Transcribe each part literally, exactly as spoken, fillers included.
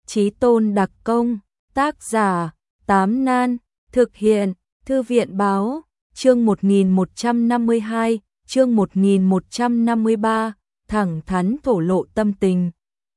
Chí tôn đặc công, tác giả, Tám Nan, thực hiện, Thư viện báo, chương một nghìn một trăm năm mươi hai, chương một nghìn một trăm năm mươi ba, thẳng thắn thổ lộ tâm tình.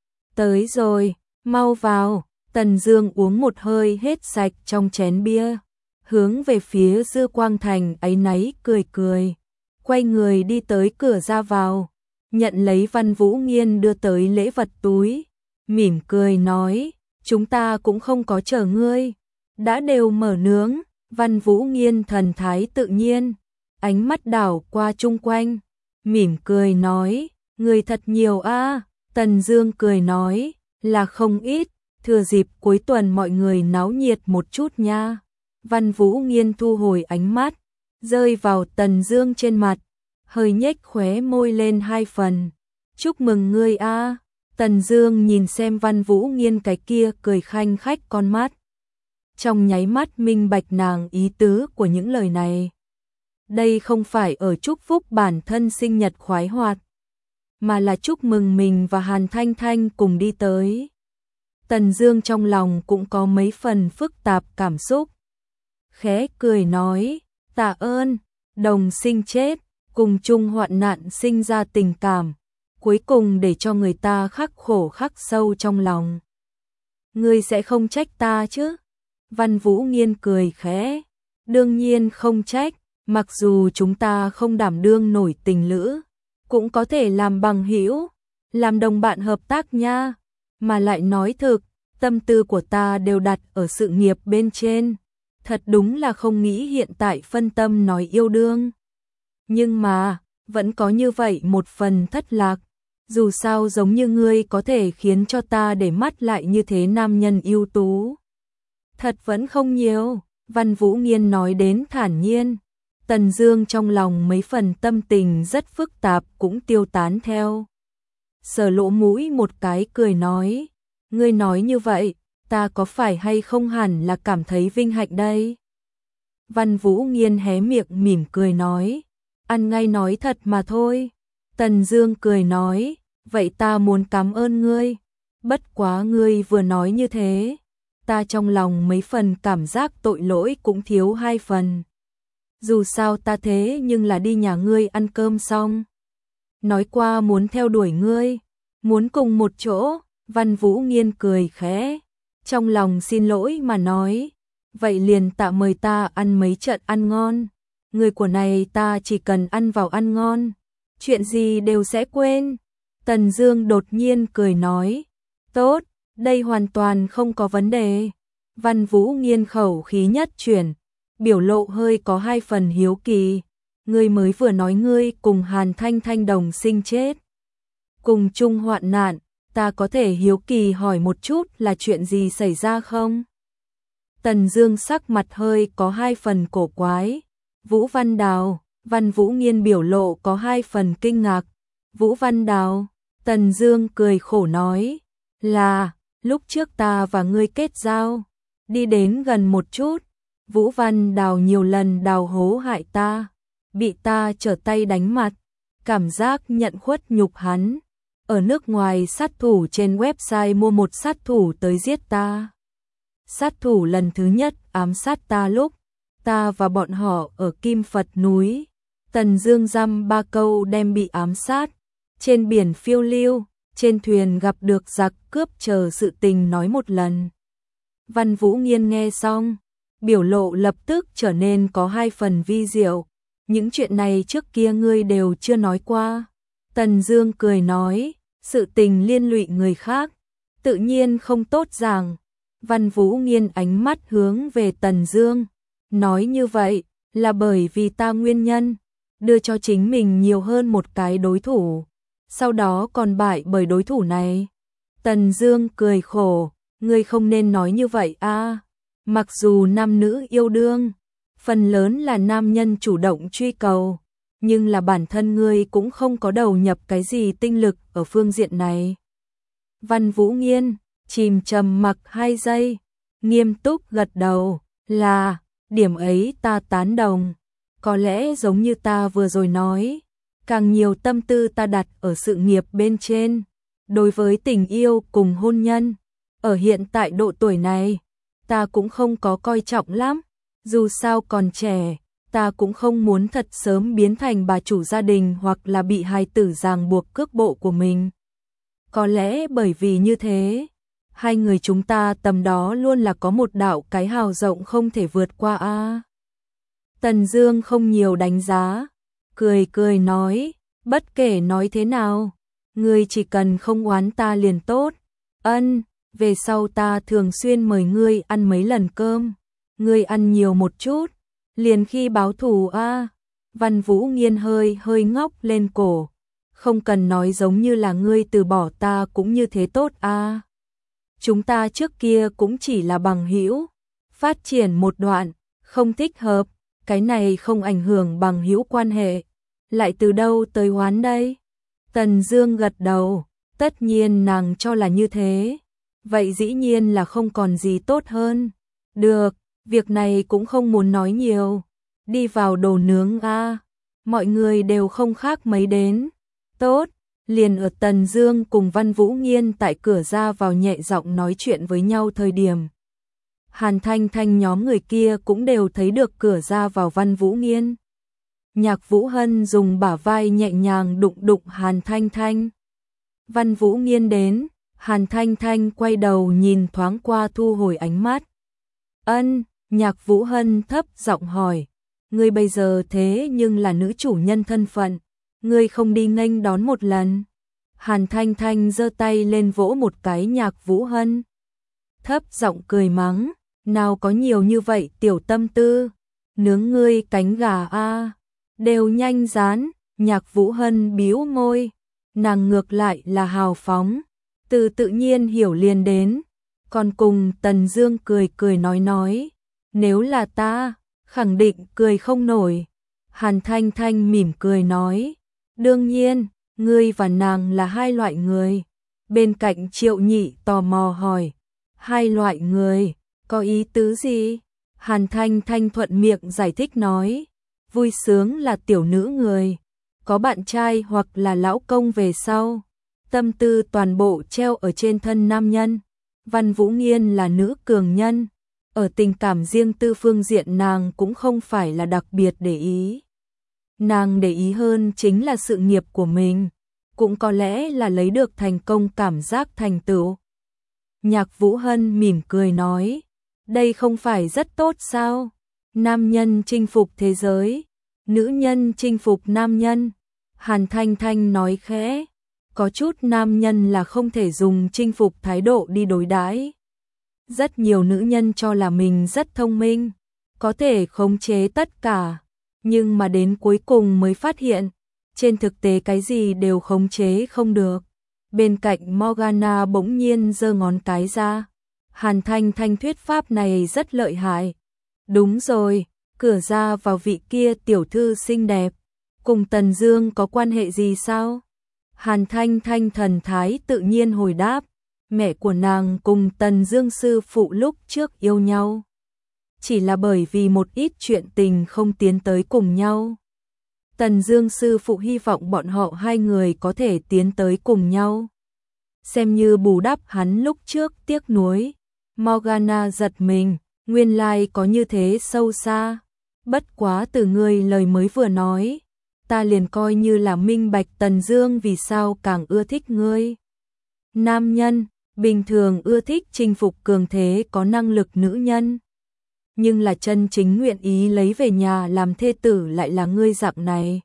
Tới rồi, mau vào, Tần Dương uống một hơi hết sạch trong chén bia, hướng về phía Dư Quang Thành áy náy cười cười, quay người đi tới cửa ra vào, nhận lấy Văn Vũ Nghiên đưa tới lễ vật túi, mỉm cười nói, chúng ta cũng không có chờ ngươi, đã đều mở nướng. Văn Vũ Nghiên thần thái tự nhiên, ánh mắt đảo qua chung quanh, mỉm cười nói, người thật nhiều a. Tần Dương cười nói, là không ít, thừa dịp cuối tuần mọi người náo nhiệt một chút nha. Văn Vũ Nghiên thu hồi ánh mắt, rơi vào Tần Dương trên mặt, hơi nhếch khóe môi lên hai phần. Chúc mừng ngươi a. Tần Dương nhìn xem Văn Vũ Nghiên cái kia cười khanh khách con mắt, trong nháy mắt minh bạch nàng ý tứ của những lời này. Đây không phải ở chúc phúc bản thân sinh nhật khoái hoạt, mà là chúc mừng mình và Hàn Thanh Thanh cùng đi tới. Tần Dương trong lòng cũng có mấy phần phức tạp cảm xúc, khẽ cười nói, tạ ơn, đồng sinh chết, cùng chung hoạn nạn sinh ra tình cảm, cuối cùng để cho người ta khắc khổ khắc sâu trong lòng. Ngươi sẽ không trách ta chứ? Văn Vũ Nghiên cười khẽ, đương nhiên không trách, mặc dù chúng ta không đảm đương nổi tình lữ, cũng có thể làm bằng hữu, làm đồng bạn hợp tác nha, mà lại nói thực, tâm tư của ta đều đặt ở sự nghiệp bên trên, thật đúng là không nghĩ hiện tại phân tâm nói yêu đương. Nhưng mà, vẫn có như vậy một phần thất lạc, dù sao giống như ngươi có thể khiến cho ta để mắt lại như thế nam nhân ưu tú. Thật vẫn không nhiều, Văn Vũ Nghiên nói đến thản nhiên. Tần Dương trong lòng mấy phần tâm tình rất phức tạp cũng tiêu tán theo. Sờ lỗ mũi một cái cười nói, ngươi nói như vậy, ta có phải hay không hẳn là cảm thấy vinh hạnh đây? Văn Vũ Nghiên hé miệng mỉm cười nói, ăn ngay nói thật mà thôi. Tần Dương cười nói, vậy ta muốn cảm ơn ngươi, bất quá ngươi vừa nói như thế, ta trong lòng mấy phần cảm giác tội lỗi cũng thiếu hai phần. Dù sao ta thế nhưng là đi nhà ngươi ăn cơm xong, nói qua muốn theo đuổi ngươi, muốn cùng một chỗ. Văn Vũ Nghiên cười khẽ, trong lòng xin lỗi mà nói, vậy liền tạ mời ta ăn mấy trận ăn ngon, người của này ta chỉ cần ăn vào ăn ngon, chuyện gì đều sẽ quên. Tần Dương đột nhiên cười nói, tốt, đây hoàn toàn không có vấn đề. Văn Vũ Nghiên khẩu khí nhất chuyển, biểu lộ hơi có hai phần hiếu kỳ, ngươi mới vừa nói ngươi cùng Hàn Thanh Thanh đồng sinh chết, cùng chung hoạn nạn, ta có thể hiếu kỳ hỏi một chút là chuyện gì xảy ra không? Tần Dương sắc mặt hơi có hai phần cổ quái. Vũ Văn Đào. Văn Vũ Nghiên biểu lộ có hai phần kinh ngạc. Vũ Văn Đào. Tần Dương cười khổ nói, là lúc trước ta và ngươi kết giao, đi đến gần một chút, Vũ Văn Đào nhiều lần đào hố hại ta, bị ta trở tay đánh mặt, cảm giác nhận khuất nhục hắn. Ở nước ngoài sát thủ trên website mua một sát thủ tới giết ta. Sát thủ lần thứ nhất ám sát ta lúc ta và bọn họ ở Kim Phật núi, Tần Dương dăm ba câu đem bị ám sát, trên biển phiêu lưu, trên thuyền gặp được giặc cướp chờ sự tình nói một lần. Văn Vũ Nghiên nghe xong, biểu lộ lập tức trở nên có hai phần vi diệu, những chuyện này trước kia ngươi đều chưa nói qua. Tần Dương cười nói, sự tình liên lụy người khác, tự nhiên không tốt giảng. Văn Vũ Nghiên ánh mắt hướng về Tần Dương, nói như vậy là bởi vì ta nguyên nhân, đưa cho chính mình nhiều hơn một cái đối thủ, sau đó còn bại bởi đối thủ này. Tần Dương cười khổ, ngươi không nên nói như vậy a. Mặc dù nam nữ yêu đương, phần lớn là nam nhân chủ động truy cầu, nhưng là bản thân ngươi cũng không có đầu nhập cái gì tinh lực ở phương diện này. Văn Vũ Nghiên chìm trầm mặc hai giây, nghiêm túc gật đầu, là, điểm ấy ta tán đồng, có lẽ giống như ta vừa rồi nói, càng nhiều tâm tư ta đặt ở sự nghiệp bên trên, đối với tình yêu cùng hôn nhân, Ở hiện tại độ tuổi này, ta cũng không có coi trọng lắm, dù sao còn trẻ, ta cũng không muốn thật sớm biến thành bà chủ gia đình hoặc là bị hài tử ràng buộc cước bộ của mình. Có lẽ bởi vì như thế, hai người chúng ta tầm đó luôn là có một đạo cái hào rộng không thể vượt qua a. À. Tần Dương không nhiều đánh giá, cười cười nói, bất kể nói thế nào, ngươi chỉ cần không oán ta liền tốt. Ân, về sau ta thường xuyên mời ngươi ăn mấy lần cơm, ngươi ăn nhiều một chút, liền khi báo thù a. À. Văn Vũ Nghiên hơi hơi ngóc lên cổ, không cần nói giống như là ngươi từ bỏ ta cũng như thế tốt a. À. Chúng ta trước kia cũng chỉ là bằng hữu, phát triển một đoạn, không thích hợp, cái này không ảnh hưởng bằng hữu quan hệ, lại từ đâu tới oán đây? Tần Dương gật đầu, tất nhiên nàng cho là như thế, vậy dĩ nhiên là không còn gì tốt hơn. Được, việc này cũng không muốn nói nhiều, đi vào đồ nướng a, à. Mọi người đều không khác mấy đến. Tốt, liền ở Tần Dương cùng Văn Vũ Nghiên tại cửa ra vào nhẹ giọng nói chuyện với nhau thời điểm, Hàn Thanh Thanh nhóm người kia cũng đều thấy được cửa ra vào Văn Vũ Nghiên. Nhạc Vũ Hân dùng bả vai nhẹ nhàng đụng đụng Hàn Thanh Thanh. Văn Vũ Nghiên đến, Hàn Thanh Thanh quay đầu nhìn thoáng qua thu hồi ánh mắt. Ân, Nhạc Vũ Hân thấp giọng hỏi, ngươi bây giờ thế nhưng là nữ chủ nhân thân phận, ngươi không đi nghênh đón một lần? Hàn Thanh Thanh giơ tay lên vỗ một cái Nhạc Vũ Hân, thấp giọng cười mắng, nào có nhiều như vậy tiểu tâm tư, nướng ngươi cánh gà a, đều nhanh rán. Nhạc Vũ Hân bĩu môi, nàng ngược lại là hào phóng, từ tự nhiên hiểu liền đến, còn cùng Tần Dương cười cười nói nói, nếu là ta, khẳng định cười không nổi. Hàn Thanh Thanh mỉm cười nói, đương nhiên, ngươi và nàng là hai loại người. Bên cạnh Triệu Nhị tò mò hỏi, hai loại người, có ý tứ gì? Hàn Thanh Thanh thuận miệng giải thích nói, vui sướng là tiểu nữ người, có bạn trai hoặc là lão công về sau, tâm tư toàn bộ treo ở trên thân nam nhân. Văn Vũ Nghiên là nữ cường nhân, ở tình cảm riêng tư phương diện nàng cũng không phải là đặc biệt để ý. Nàng để ý hơn chính là sự nghiệp của mình, cũng có lẽ là lấy được thành công cảm giác thành tựu. Nhạc Vũ Hân mỉm cười nói, đây không phải rất tốt sao? Nam nhân chinh phục thế giới, nữ nhân chinh phục nam nhân. Hàn Thanh Thanh nói khẽ, có chút nam nhân là không thể dùng chinh phục thái độ đi đối đãi. Rất nhiều nữ nhân cho là mình rất thông minh, có thể khống chế tất cả, nhưng mà đến cuối cùng mới phát hiện, trên thực tế cái gì đều khống chế không được. Bên cạnh Morgana bỗng nhiên giơ ngón cái ra. Hàn Thanh Thanh thuyết pháp này rất lợi hại. Đúng rồi, cửa ra vào vị kia tiểu thư xinh đẹp, cùng Tần Dương có quan hệ gì sao? Hàn Thanh Thanh thần thái tự nhiên hồi đáp, mẹ của nàng cùng Tần Dương sư phụ lúc trước yêu nhau, chỉ là bởi vì một ít chuyện tình không tiến tới cùng nhau. Tần Dương sư phụ hy vọng bọn họ hai người có thể tiến tới cùng nhau, xem như bù đắp hắn lúc trước tiếc nuối. Morgana giật mình, nguyên lai có như thế sâu xa. Bất quá từ ngươi lời mới vừa nói, ta liền coi như là minh bạch Tần Dương vì sao càng ưa thích ngươi. Nam nhân bình thường ưa thích chinh phục cường thế có năng lực nữ nhân, nhưng là chân chính nguyện ý lấy về nhà làm thê tử lại là ngươi dạng này.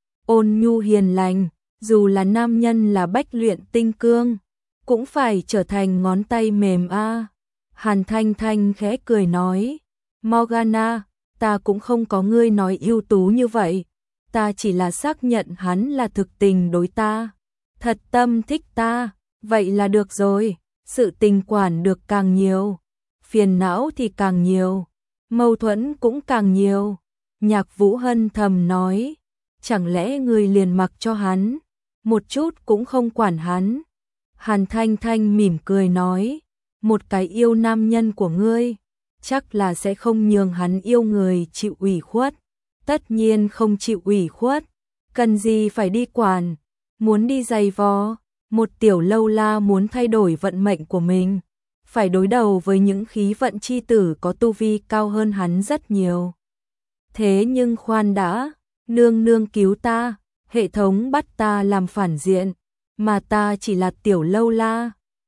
Ôn nhu hiền lành, dù là nam nhân là bách luyện tinh cương, cũng phải trở thành ngón tay mềm a. À. Hàn Thanh Thanh khẽ cười nói, Morgana, ta cũng không có ngươi nói ưu tú như vậy, ta chỉ là xác nhận hắn là thực tình đối ta, thật tâm thích ta, vậy là được rồi. Sự tình quản được càng nhiều, phiền não thì càng nhiều, mâu thuẫn cũng càng nhiều. Nhạc Vũ Hân thầm nói, chẳng lẽ ngươi liền mặc cho hắn, một chút cũng không quản hắn? Hàn Thanh Thanh mỉm cười nói, một cái yêu nam nhân của ngươi, chắc là sẽ không nhường hắn yêu người chịu ủy khuất. Tất nhiên không chịu ủy khuất, cần gì phải đi quản, muốn đi giày vò. Một tiểu lâu la muốn thay đổi vận mệnh của mình, phải đối đầu với những khí vận chi tử có tu vi cao hơn hắn rất nhiều. Thế nhưng khoan đã, nương nương cứu ta, hệ thống bắt ta làm phản diện, mà ta chỉ là tiểu lâu la,